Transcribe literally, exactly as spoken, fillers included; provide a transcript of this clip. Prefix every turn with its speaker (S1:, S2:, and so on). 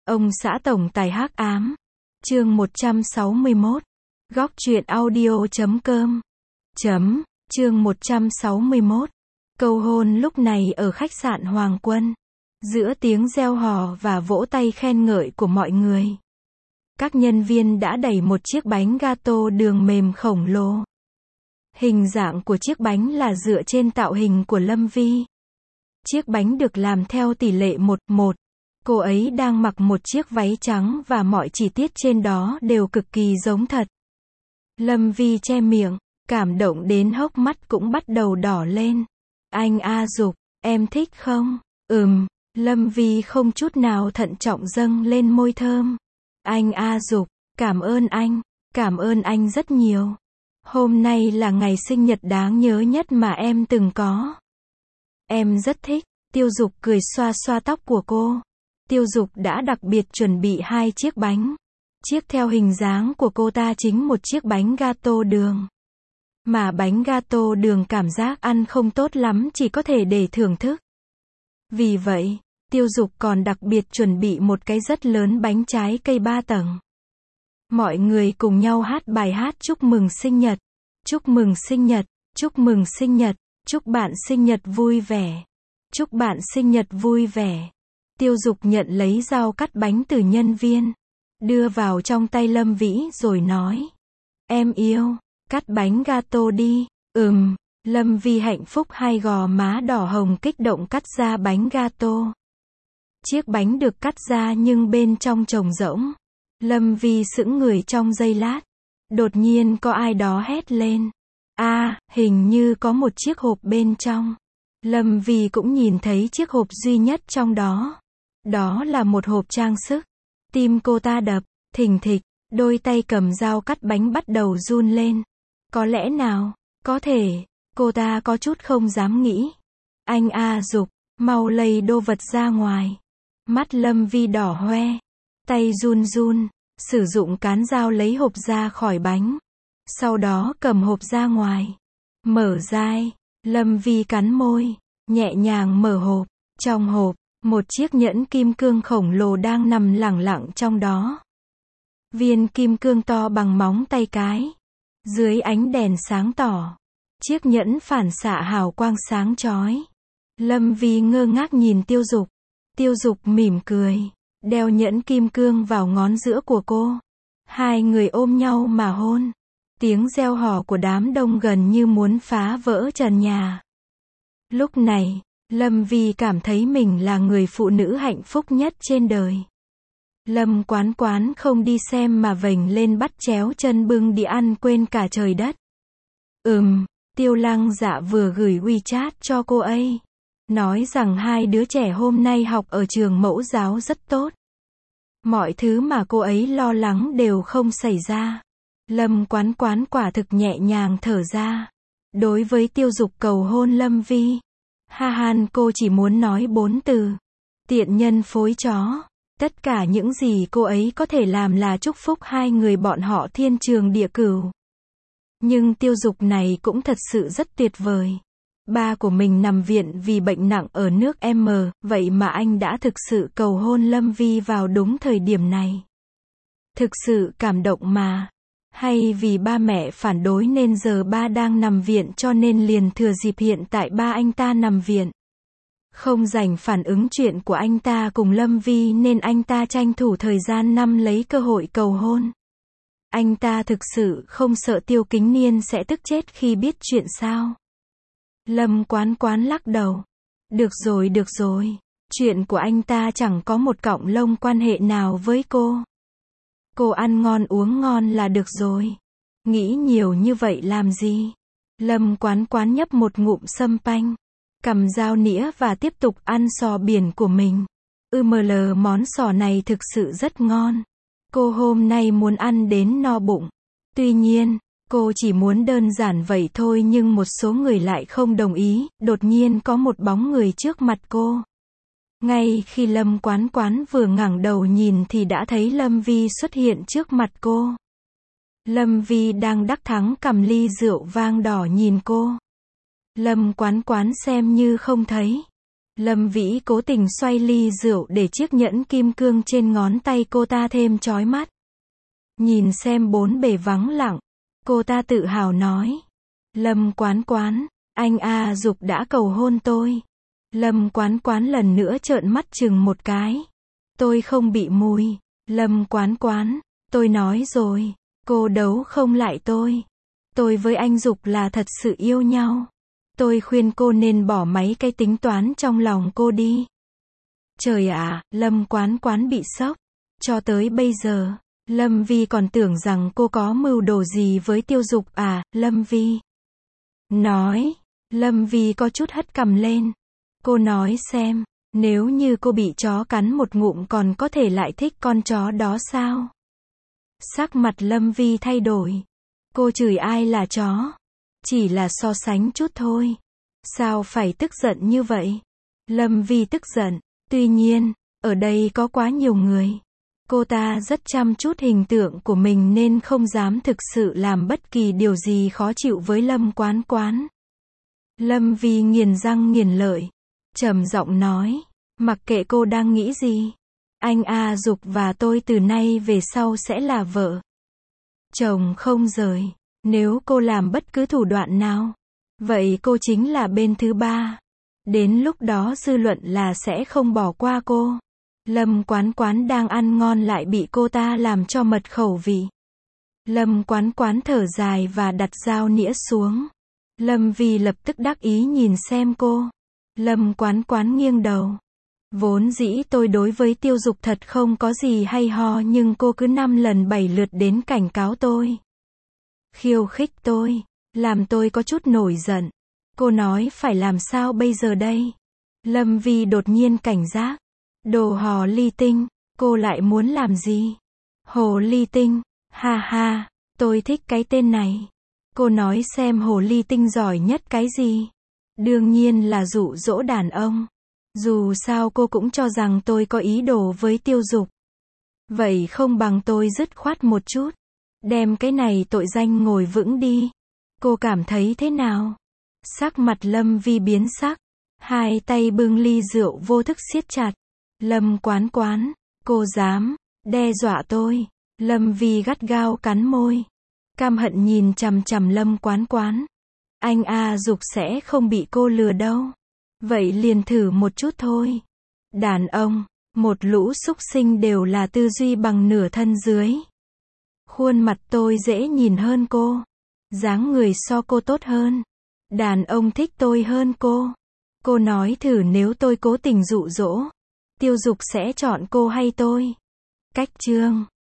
S1: Ông xã tổng tài hắc ám. Chương một trăm sáu mươi mốt. Góc truyện audio chấm com. Chấm. Chương một trăm sáu mươi mốt. Cầu hôn lúc này ở khách sạn Hoàng Quân. Giữa tiếng reo hò và vỗ tay khen ngợi của mọi người, các nhân viên đã đẩy một chiếc bánh gato đường mềm khổng lồ. Hình dạng của chiếc bánh là dựa trên tạo hình của Lâm Vi. Chiếc bánh được làm theo tỷ lệ một một. Cô ấy đang mặc một chiếc váy trắng và mọi chi tiết trên đó đều cực kỳ giống thật. Lâm Vi che miệng, cảm động đến hốc mắt cũng bắt đầu đỏ lên. Anh A Dục, em thích không? Ừm, Lâm Vi không chút nào thận trọng dâng lên môi thơm. Anh A Dục, cảm ơn anh, cảm ơn anh rất nhiều. Hôm nay là ngày sinh nhật đáng nhớ nhất mà em từng có. Em rất thích. Tiêu Dục cười xoa xoa tóc của cô. Tiêu Dục đã đặc biệt chuẩn bị hai chiếc bánh. Chiếc theo hình dáng của cô ta chính một chiếc bánh gato đường. Mà bánh gato đường cảm giác ăn không tốt lắm, chỉ có thể để thưởng thức. Vì vậy, Tiêu Dục còn đặc biệt chuẩn bị một cái rất lớn bánh trái cây ba tầng. Mọi người cùng nhau hát bài hát chúc mừng sinh nhật. Chúc mừng sinh nhật, chúc mừng sinh nhật, chúc bạn sinh nhật vui vẻ. Chúc bạn sinh nhật vui vẻ. Tiêu Dục nhận lấy dao cắt bánh từ nhân viên, đưa vào trong tay Lâm Vĩ rồi nói. Em yêu, cắt bánh gato đi. Ừm, Lâm Vi hạnh phúc, hai gò má đỏ hồng kích động cắt ra bánh gato. Chiếc bánh được cắt ra nhưng bên trong trống rỗng. Lâm Vi sững người trong giây lát. Đột nhiên có ai đó hét lên. A, à, hình như có một chiếc hộp bên trong. Lâm Vi cũng nhìn thấy chiếc hộp duy nhất trong đó. Đó là một hộp trang sức. Tim cô ta đập thình thịch, đôi tay cầm dao cắt bánh bắt đầu run lên. Có lẽ nào, có thể, cô ta có chút không dám nghĩ. Anh A Dục, mau lấy đồ vật ra ngoài. Mắt Lâm Vi đỏ hoe, tay run run, sử dụng cán dao lấy hộp ra khỏi bánh. Sau đó cầm hộp ra ngoài. Mở dai, Lâm Vi cắn môi, nhẹ nhàng mở hộp. Trong hộp, một chiếc nhẫn kim cương khổng lồ đang nằm lẳng lặng trong đó. Viên kim cương to bằng móng tay cái. Dưới ánh đèn sáng tỏ, chiếc nhẫn phản xạ hào quang sáng chói. Lâm Vi ngơ ngác nhìn Tiêu Dục. Tiêu Dục mỉm cười, đeo nhẫn kim cương vào ngón giữa của cô. Hai người ôm nhau mà hôn. Tiếng reo hò của đám đông gần như muốn phá vỡ trần nhà. Lúc này, Lâm Vi cảm thấy mình là người phụ nữ hạnh phúc nhất trên đời. Lâm Quán Quán không đi xem mà vểnh lên bắt chéo chân bưng đi ăn quên cả trời đất. Ừm, Tiêu Lăng Dạ vừa gửi WeChat cho cô ấy. Nói rằng hai đứa trẻ hôm nay học ở trường mẫu giáo rất tốt. Mọi thứ mà cô ấy lo lắng đều không xảy ra. Lâm Quán Quán quả thực nhẹ nhàng thở ra. Đối với Tiêu Dục cầu hôn Lâm Vi, ha han cô chỉ muốn nói bốn từ. Tiện nhân phối chó. Tất cả những gì cô ấy có thể làm là chúc phúc hai người bọn họ thiên trường địa cửu. Nhưng Tiêu Dục này cũng thật sự rất tuyệt vời. Ba của mình nằm viện vì bệnh nặng ở nước M, vậy mà anh đã thực sự cầu hôn Lâm Vi vào đúng thời điểm này. Thực sự cảm động mà. Hay vì ba mẹ phản đối nên giờ ba đang nằm viện cho nên liền thừa dịp hiện tại ba anh ta nằm viện, không dành phản ứng chuyện của anh ta cùng Lâm Vi nên anh ta tranh thủ thời gian năm lấy cơ hội cầu hôn. Anh ta thực sự không sợ Tiêu Kính Niên sẽ tức chết khi biết chuyện sao? Lâm Quán Quán lắc đầu. Được rồi được rồi, chuyện của anh ta chẳng có một cọng lông quan hệ nào với cô. Cô ăn ngon uống ngon là được rồi. Nghĩ nhiều như vậy làm gì? Lâm Quán Quán nhấp một ngụm sâm panh, cầm dao nĩa và tiếp tục ăn sò biển của mình. Ừm, món sò này thực sự rất ngon. Cô hôm nay muốn ăn đến no bụng. Tuy nhiên, cô chỉ muốn đơn giản vậy thôi nhưng một số người lại không đồng ý. Đột nhiên có một bóng người trước mặt cô. Ngay khi Lâm Quán Quán vừa ngẩng đầu nhìn thì đã thấy Lâm Vi xuất hiện trước mặt cô. Lâm Vi đang đắc thắng cầm ly rượu vang đỏ nhìn cô. Lâm Quán Quán xem như không thấy. Lâm Vĩ cố tình xoay ly rượu để chiếc nhẫn kim cương trên ngón tay cô ta thêm chói mắt. Nhìn xem bốn bề vắng lặng, cô ta tự hào nói. Lâm Quán Quán, anh A Dục đã cầu hôn tôi. Lâm Quán Quán lần nữa trợn mắt chừng một cái. Tôi không bị mùi. Lâm Quán Quán, tôi nói rồi, cô đấu không lại tôi. Tôi với anh Dục là thật sự yêu nhau. Tôi khuyên cô nên bỏ mấy cái tính toán trong lòng cô đi. Trời ạ, Lâm Quán Quán bị sốc. Cho tới bây giờ, Lâm Vi còn tưởng rằng cô có mưu đồ gì với Tiêu Dục à, Lâm Vi. Nói, Lâm Vi có chút hất cằm lên. Cô nói xem, nếu như cô bị chó cắn một ngụm còn có thể lại thích con chó đó sao? Sắc mặt Lâm Vi thay đổi. Cô chửi ai là chó? Chỉ là so sánh chút thôi. Sao phải tức giận như vậy? Lâm Vi tức giận. Tuy nhiên, ở đây có quá nhiều người. Cô ta rất chăm chút hình tượng của mình nên không dám thực sự làm bất kỳ điều gì khó chịu với Lâm Quán Quán. Lâm Vi nghiền răng nghiền lợi, trầm giọng nói, mặc kệ cô đang nghĩ gì, anh A Dục và tôi từ nay về sau sẽ là vợ chồng không rời. Nếu cô làm bất cứ thủ đoạn nào, vậy cô chính là bên thứ ba. Đến lúc đó dư luận là sẽ không bỏ qua cô. Lâm Quán Quán đang ăn ngon lại bị cô ta làm cho mật khẩu vị. Lâm Quán Quán thở dài và đặt dao nĩa xuống. Lâm Vi lập tức đắc ý nhìn xem cô. Lâm Quán Quán nghiêng đầu. Vốn dĩ tôi đối với Tiêu Dục thật không có gì hay ho nhưng cô cứ năm lần bảy lượt đến cảnh cáo tôi. Khiêu khích tôi. Làm tôi có chút nổi giận. Cô nói phải làm sao bây giờ đây? Lâm Vi đột nhiên cảnh giác. Đồ hò ly tinh, cô lại muốn làm gì? Hồ ly tinh, ha ha, tôi thích cái tên này. Cô nói xem hồ ly tinh giỏi nhất cái gì? Đương nhiên là dụ dỗ đàn ông. Dù sao cô cũng cho rằng tôi có ý đồ với Tiêu Dục. Vậy không bằng tôi dứt khoát một chút. Đem cái này tội danh ngồi vững đi. Cô cảm thấy thế nào? Sắc mặt Lâm Vi biến sắc. Hai tay bưng ly rượu vô thức siết chặt. Lâm Quán Quán, cô dám đe dọa tôi. Lâm Vi gắt gao cắn môi. Cam hận nhìn chằm chằm Lâm Quán Quán. Anh A Dục sẽ không bị cô lừa đâu. Vậy liền thử một chút thôi. Đàn ông, một lũ súc sinh đều là tư duy bằng nửa thân dưới. Khuôn mặt tôi dễ nhìn hơn cô. Dáng người so cô tốt hơn. Đàn ông thích tôi hơn cô. Cô nói thử nếu tôi cố tình dụ dỗ, Tiêu Dục sẽ chọn cô hay tôi? Cách chương